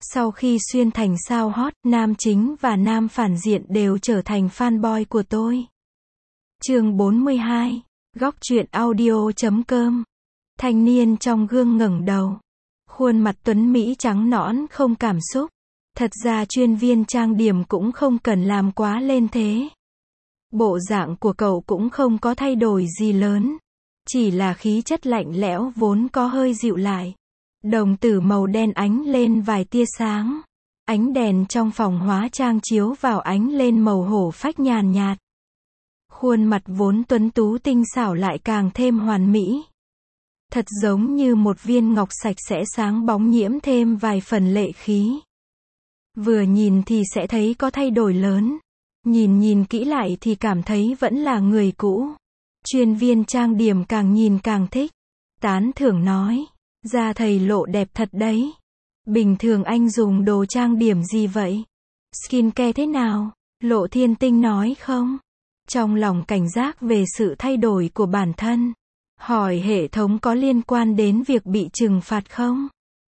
Sau khi xuyên thành sao hot, nam chính và nam phản diện đều trở thành fanboy của tôi. Chương 42. Góc truyện audio.com. Thanh niên trong gương ngẩng đầu. Khuôn mặt tuấn mỹ trắng nõn không cảm xúc. Thật ra chuyên viên trang điểm cũng không cần làm quá lên thế. Bộ dạng của cậu cũng không có thay đổi gì lớn. Chỉ là khí chất lạnh lẽo vốn có hơi dịu lại. Đồng tử màu đen ánh lên vài tia sáng. Ánh đèn trong phòng hóa trang chiếu vào ánh lên màu hổ phách nhàn nhạt. Khuôn mặt vốn tuấn tú tinh xảo lại càng thêm hoàn mỹ. Thật giống như một viên ngọc sạch sẽ sáng bóng nhiễm thêm vài phần lệ khí. Vừa nhìn thì sẽ thấy có thay đổi lớn. Nhìn kỹ lại thì cảm thấy vẫn là người cũ. Chuyên viên trang điểm càng nhìn càng thích. Tán thưởng nói. Da thầy Lộ đẹp thật đấy. Bình thường anh dùng đồ trang điểm gì vậy? Skincare thế nào? Lộ Thiên Tinh nói không? Trong lòng cảnh giác về sự thay đổi của bản thân. Hỏi hệ thống có liên quan đến việc bị trừng phạt không?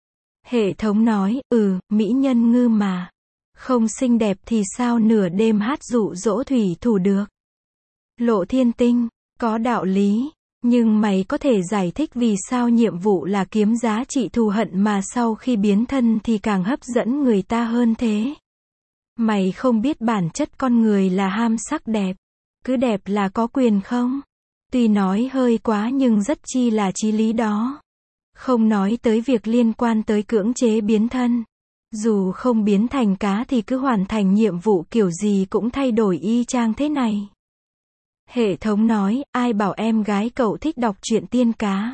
Hệ thống nói, mỹ nhân ngư mà. Không xinh đẹp thì sao nửa đêm hát dụ dỗ thủy thủ được? Lộ Thiên Tinh, có đạo lý. Nhưng mày có thể giải thích vì sao nhiệm vụ là kiếm giá trị thù hận mà sau khi biến thân thì càng hấp dẫn người ta hơn thế? Mày không biết bản chất con người là ham sắc đẹp. Cứ đẹp là có quyền không? Tuy nói hơi quá nhưng rất chi là chí lý đó. Không nói tới việc liên quan tới cưỡng chế biến thân. Dù không biến thành cá thì cứ hoàn thành nhiệm vụ kiểu gì cũng thay đổi y chang thế này. Hệ thống nói, ai bảo em gái cậu thích đọc truyện tiên cá.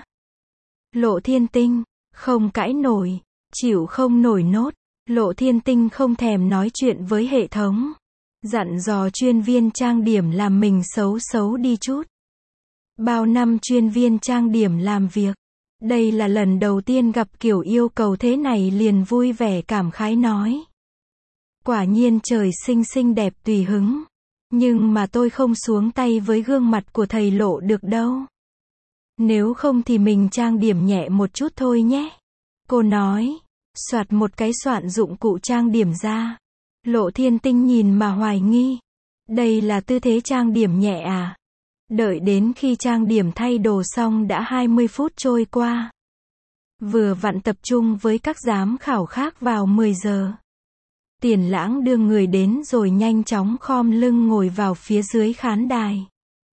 Lộ Thiên Tinh, không cãi nổi, chịu không nổi nốt. Lộ Thiên Tinh không thèm nói chuyện với hệ thống. Dặn dò chuyên viên trang điểm làm mình xấu đi chút. Bao năm chuyên viên trang điểm làm việc. Đây là lần đầu tiên gặp kiểu yêu cầu thế này liền vui vẻ cảm khái nói. Quả nhiên trời sinh xinh đẹp tùy hứng. Nhưng mà tôi không xuống tay với gương mặt của thầy Lộ được đâu. Nếu không thì mình trang điểm nhẹ một chút thôi nhé. Cô nói. Soạt một cái soạn dụng cụ trang điểm ra. Lộ Thiên Tinh nhìn mà hoài nghi. Đây là tư thế trang điểm nhẹ à? Đợi đến khi trang điểm thay đồ xong đã 20 phút trôi qua. Vừa vặn tập trung với các giám khảo khác vào 10 giờ. Tiền Lãng đưa người đến rồi nhanh chóng khom lưng ngồi vào phía dưới khán đài.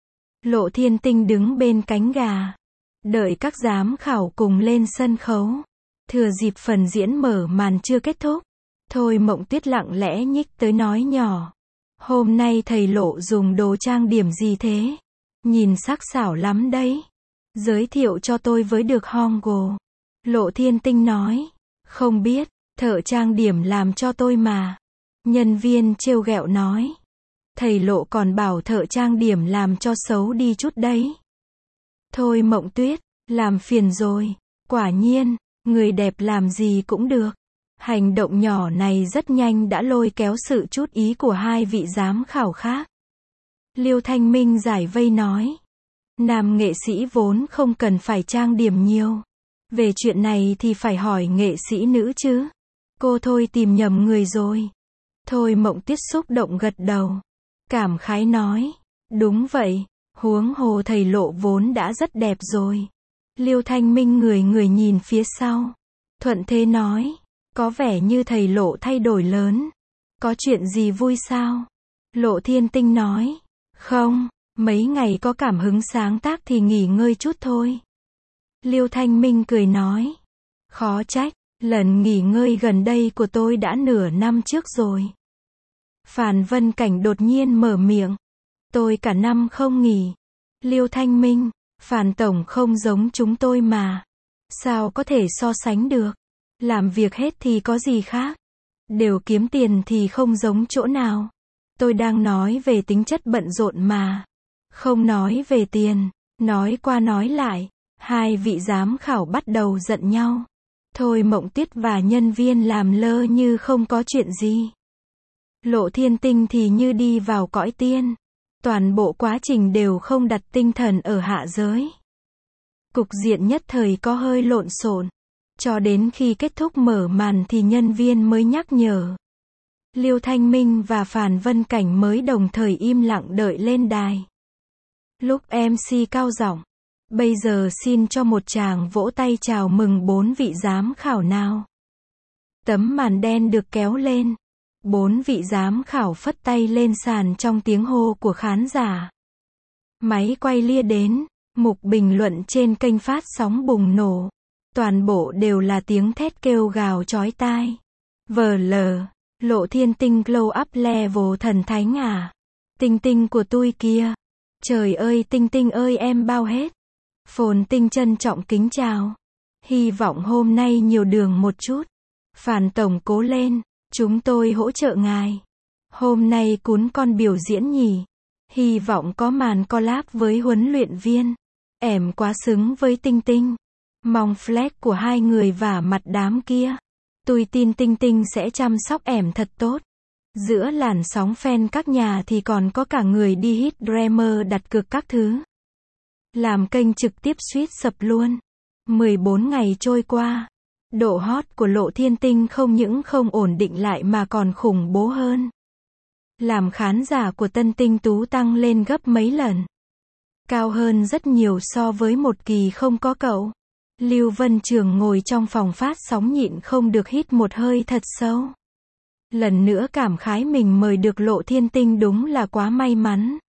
Lộ Thiên Tinh đứng bên cánh gà. Đợi các giám khảo cùng lên sân khấu. Thừa dịp phần diễn mở màn chưa kết thúc. Thôi Mộng Tuyết lặng lẽ nhích tới nói nhỏ. Hôm nay thầy Lộ dùng đồ trang điểm gì thế? Nhìn sắc sảo lắm đấy. Giới thiệu cho tôi với được Hongo. Lộ Thiên Tinh nói. Không biết, thợ trang điểm làm cho tôi mà. Nhân viên trêu ghẹo nói. Thầy Lộ còn bảo thợ trang điểm làm cho xấu đi chút đấy. Thôi Mộng Tuyết, làm phiền rồi. Quả nhiên, người đẹp làm gì cũng được. Hành động nhỏ này rất nhanh đã lôi kéo sự chú ý của hai vị giám khảo khác. Liêu Thanh Minh giải vây nói. Nam nghệ sĩ vốn không cần phải trang điểm nhiều. Về chuyện này thì phải hỏi nghệ sĩ nữ chứ. Cô thôi tìm nhầm người rồi. Thôi Mộng Tuyết xúc động gật đầu. Cảm khái nói. Đúng vậy, huống hồ thầy Lộ vốn đã rất đẹp rồi. Liêu Thanh Minh người nhìn phía sau. Thuận thế nói. Có vẻ như thầy Lộ thay đổi lớn. Có chuyện gì vui sao? Lộ Thiên Tinh nói. Không, mấy ngày có cảm hứng sáng tác thì nghỉ ngơi chút thôi. Liêu Thanh Minh cười nói. Khó trách, lần nghỉ ngơi gần đây của tôi đã nửa năm trước rồi. Phàn Vân Cảnh đột nhiên mở miệng. Tôi cả năm không nghỉ. Liêu Thanh Minh, Phàn Tổng không giống chúng tôi mà. Sao có thể so sánh được? Làm việc hết thì có gì khác? Đều kiếm tiền thì không giống chỗ nào. Tôi đang nói về tính chất bận rộn mà. Không nói về tiền. Nói qua nói lại. Hai vị giám khảo bắt đầu giận nhau. Thôi Mộng Tuyết và nhân viên làm lơ như không có chuyện gì. Lộ Thiên Tinh thì như đi vào cõi tiên. Toàn bộ quá trình đều không đặt tinh thần ở hạ giới. Cục diện nhất thời có hơi lộn xộn. Cho đến khi kết thúc mở màn thì nhân viên mới nhắc nhở. Liêu Thanh Minh và Phàn Vân Cảnh mới đồng thời im lặng đợi lên đài. Lúc MC cao giọng, bây giờ xin cho một tràng vỗ tay chào mừng 4 vị giám khảo nào. Tấm màn đen được kéo lên. 4 vị giám khảo phất tay lên sàn trong tiếng hô của khán giả. Máy quay lia đến, mục bình luận trên kênh phát sóng bùng nổ. Toàn bộ đều là tiếng thét kêu gào chói tai. VL, Lộ Thiên Tinh glow up level thần thánh à. Tinh tinh của tôi kia. Trời ơi Tinh Tinh ơi em bao hết. Phồn Tinh trân trọng kính chào. Hy vọng hôm nay nhiều đường một chút. Phàn tổng cố lên, chúng tôi hỗ trợ ngài. Hôm nay cún con biểu diễn nhỉ. Hy vọng có màn collab với huấn luyện viên. Ẻm quá xứng với Tinh Tinh. Mong flex của hai người vả mặt đám kia. Tôi tin Tinh Tinh sẽ chăm sóc ẻm thật tốt. Giữa làn sóng fan các nhà thì còn có cả người đi hit dreamer đặt cược các thứ. Làm kênh trực tiếp suýt sập luôn. 14 ngày trôi qua. Độ hot của Lộ Thiên Tinh không những không ổn định lại mà còn khủng bố hơn. Làm khán giả của Tân Tinh Tú tăng lên gấp mấy lần. Cao hơn rất nhiều so với một kỳ không có cậu. Lưu Vân Trường ngồi trong phòng phát sóng nhịn không được hít một hơi thật sâu. Lần nữa cảm khái mình mời được Lộ Thiên Tinh đúng là quá may mắn.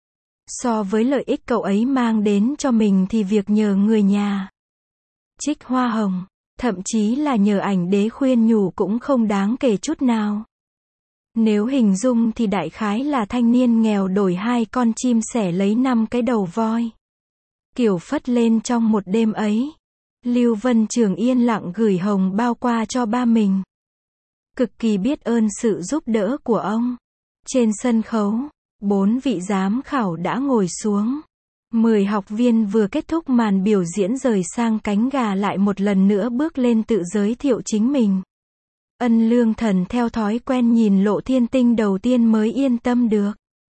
So với lợi ích cậu ấy mang đến cho mình thì việc nhờ người nhà trích hoa hồng, thậm chí là nhờ ảnh đế khuyên nhủ cũng không đáng kể chút nào. Nếu hình dung thì đại khái là thanh niên nghèo đổi 2 con chim sẻ lấy 5 cái đầu voi. Kiểu phất lên trong một đêm ấy. Lưu Vân Trường yên lặng gửi hồng bao qua cho ba mình. Cực kỳ biết ơn sự giúp đỡ của ông. Trên sân khấu, 4 vị giám khảo đã ngồi xuống. 10 học viên vừa kết thúc màn biểu diễn rời sang cánh gà lại một lần nữa bước lên tự giới thiệu chính mình. Ân Lương Thần theo thói quen nhìn Lộ Thiên Tinh đầu tiên mới yên tâm được.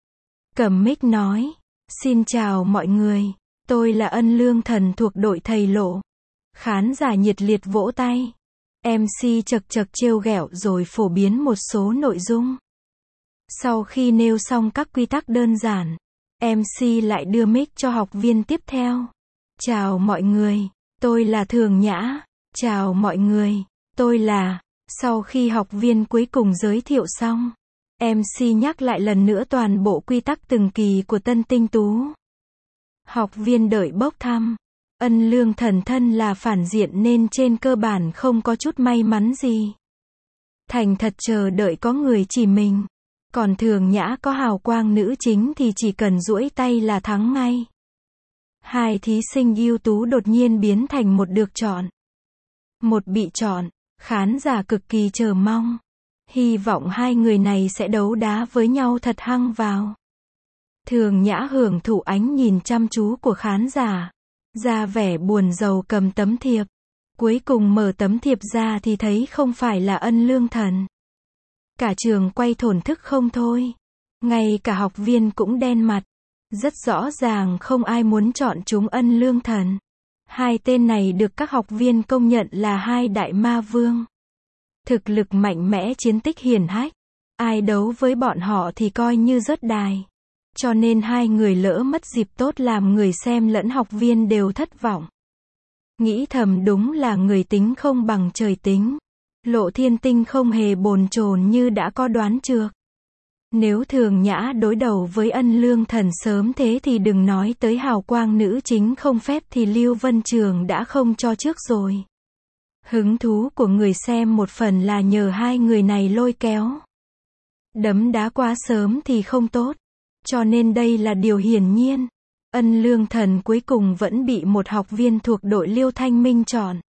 Cầm mic nói, xin chào mọi người, tôi là Ân Lương Thần thuộc đội thầy Lộ. Khán giả nhiệt liệt vỗ tay. MC chật chật trêu ghẹo rồi phổ biến một số nội dung. Sau khi nêu xong các quy tắc đơn giản, MC lại đưa mic cho học viên tiếp theo. Chào mọi người, tôi là Thường Nhã. Chào mọi người, tôi là... Sau khi học viên cuối cùng giới thiệu xong, MC nhắc lại lần nữa toàn bộ quy tắc từng kỳ của Tân Tinh Tú. Học viên đợi bốc thăm. Ân Lương Thần thân là phản diện nên trên cơ bản không có chút may mắn gì. Thành thật chờ đợi có người chỉ mình. Còn Thường Nhã có hào quang nữ chính thì chỉ cần duỗi tay là thắng ngay. 2 thí sinh ưu tú đột nhiên biến thành một được chọn. Một bị chọn, khán giả cực kỳ chờ mong. Hy vọng 2 người này sẽ đấu đá với nhau thật hăng vào. Thường Nhã hưởng thụ ánh nhìn chăm chú của khán giả. Ra vẻ buồn rầu cầm tấm thiệp. Cuối cùng mở tấm thiệp ra thì thấy không phải là Ân Lương Thần. Cả trường quay thổn thức không thôi. Ngay cả học viên cũng đen mặt. Rất rõ ràng không ai muốn chọn chúng Ân Lương Thần. 2 tên này được các học viên công nhận là 2 đại ma vương. Thực lực mạnh mẽ, chiến tích hiển hách. Ai đấu với bọn họ thì coi như rớt đài. Cho nên 2 người lỡ mất dịp tốt làm người xem lẫn học viên đều thất vọng. Nghĩ thầm đúng là người tính không bằng trời tính. Lộ Thiên Tinh không hề bồn chồn như đã có đoán trước. Nếu Thường Nhã đối đầu với Ân Lương Thần sớm thế thì đừng nói tới hào quang nữ chính không phép thì Lưu Vân Trường đã không cho trước rồi. Hứng thú của người xem một phần là nhờ 2 người này lôi kéo. Đấm đá quá sớm thì không tốt. Cho nên đây là điều hiển nhiên. Ân Lương Thần cuối cùng vẫn bị một học viên thuộc đội Liêu Thanh Minh chọn.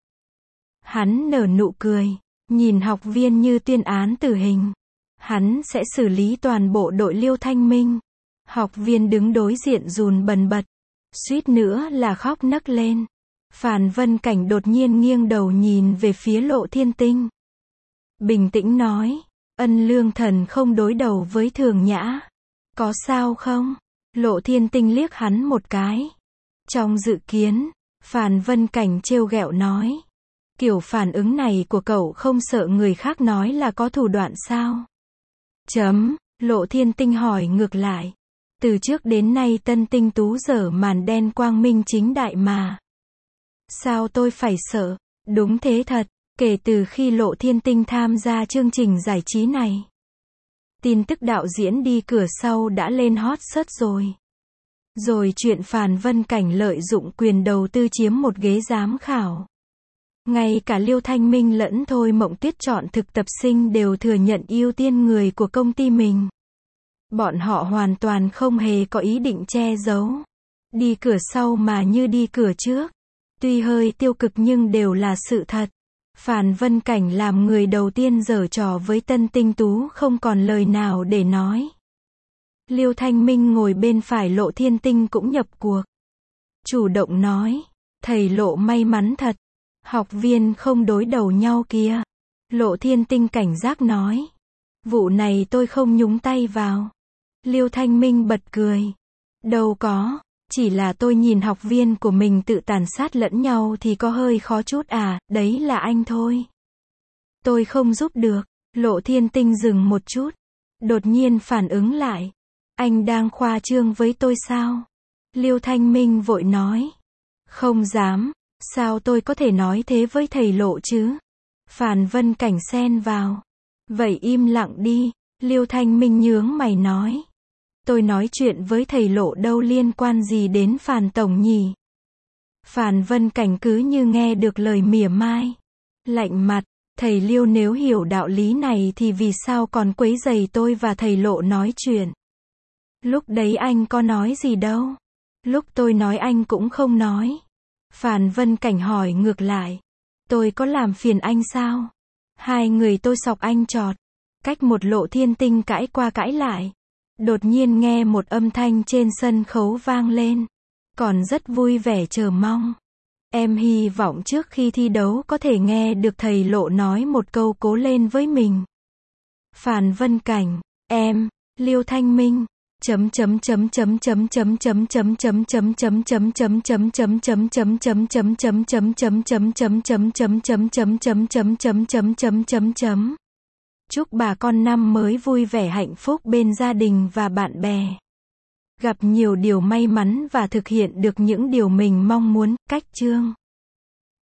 Hắn nở nụ cười, nhìn học viên như tuyên án tử hình. Hắn sẽ xử lý toàn bộ đội Liêu Thanh Minh. Học viên đứng đối diện run bần bật. Suýt nữa là khóc nấc lên. Phàn Vân Cảnh đột nhiên nghiêng đầu nhìn về phía Lộ Thiên Tinh. Bình tĩnh nói, Ân Lương Thần không đối đầu với Thường Nhã. Có sao không? Lộ Thiên Tinh liếc hắn một cái. Trong dự kiến, Phàn Vân Cảnh trêu ghẹo nói. Kiểu phản ứng này của cậu không sợ người khác nói là có thủ đoạn sao? Lộ Thiên Tinh hỏi ngược lại. Từ trước đến nay Tân Tinh Tú dở màn đen quang minh chính đại mà. Sao tôi phải sợ? Đúng thế thật, kể từ khi Lộ Thiên Tinh tham gia chương trình giải trí này. Tin tức đạo diễn đi cửa sau đã lên hot search rồi. Rồi chuyện Phàn Vân Cảnh lợi dụng quyền đầu tư chiếm một ghế giám khảo. Ngay cả Liêu Thanh Minh lẫn Thôi Mộng Tuyết chọn thực tập sinh đều thừa nhận ưu tiên người của công ty mình. Bọn họ hoàn toàn không hề có ý định che giấu. Đi cửa sau mà như đi cửa trước. Tuy hơi tiêu cực nhưng đều là sự thật. Phàn Vân Cảnh làm người đầu tiên giở trò với Tân Tinh Tú không còn lời nào để nói. Liêu Thanh Minh ngồi bên phải Lộ Thiên Tinh cũng nhập cuộc. Chủ động nói, thầy Lộ may mắn thật. Học viên không đối đầu nhau kìa. Lộ Thiên Tinh cảnh giác nói. Vụ này tôi không nhúng tay vào. Liêu Thanh Minh bật cười. Đâu có, chỉ là tôi nhìn học viên của mình tự tàn sát lẫn nhau thì có hơi khó chút à, đấy là anh thôi. Tôi không giúp được. Lộ Thiên Tinh dừng một chút. Đột nhiên phản ứng lại. Anh đang khoa trương với tôi sao? Liêu Thanh Minh vội nói. Không dám. Sao tôi có thể nói thế với thầy Lộ chứ? Phàn Vân Cảnh xen vào. Vậy im lặng đi. Liêu Thanh Minh nhướng mày nói. Tôi nói chuyện với thầy Lộ đâu liên quan gì đến Phàn tổng nhỉ? Phàn Vân Cảnh cứ như nghe được lời mỉa mai. Lạnh mặt, thầy Liêu nếu hiểu đạo lý này thì vì sao còn quấy rầy tôi và thầy Lộ nói chuyện? Lúc đấy anh có nói gì đâu. Lúc tôi nói anh cũng không nói. Phàn Vân Cảnh hỏi ngược lại. Tôi có làm phiền anh sao? Hai người tôi sọc anh trọt. Cách một Lộ Thiên Tinh cãi qua cãi lại. Đột nhiên nghe một âm thanh trên sân khấu vang lên. Còn rất vui vẻ chờ mong. Em hy vọng trước khi thi đấu có thể nghe được thầy Lộ nói một câu cố lên với mình. Phàn Vân Cảnh, em, Liêu Thanh Minh. Chúc bà con năm mới vui vẻ hạnh phúc bên gia đình và bạn bè. Gặp nhiều điều may mắn và thực hiện được những điều mình mong muốn. Cách chương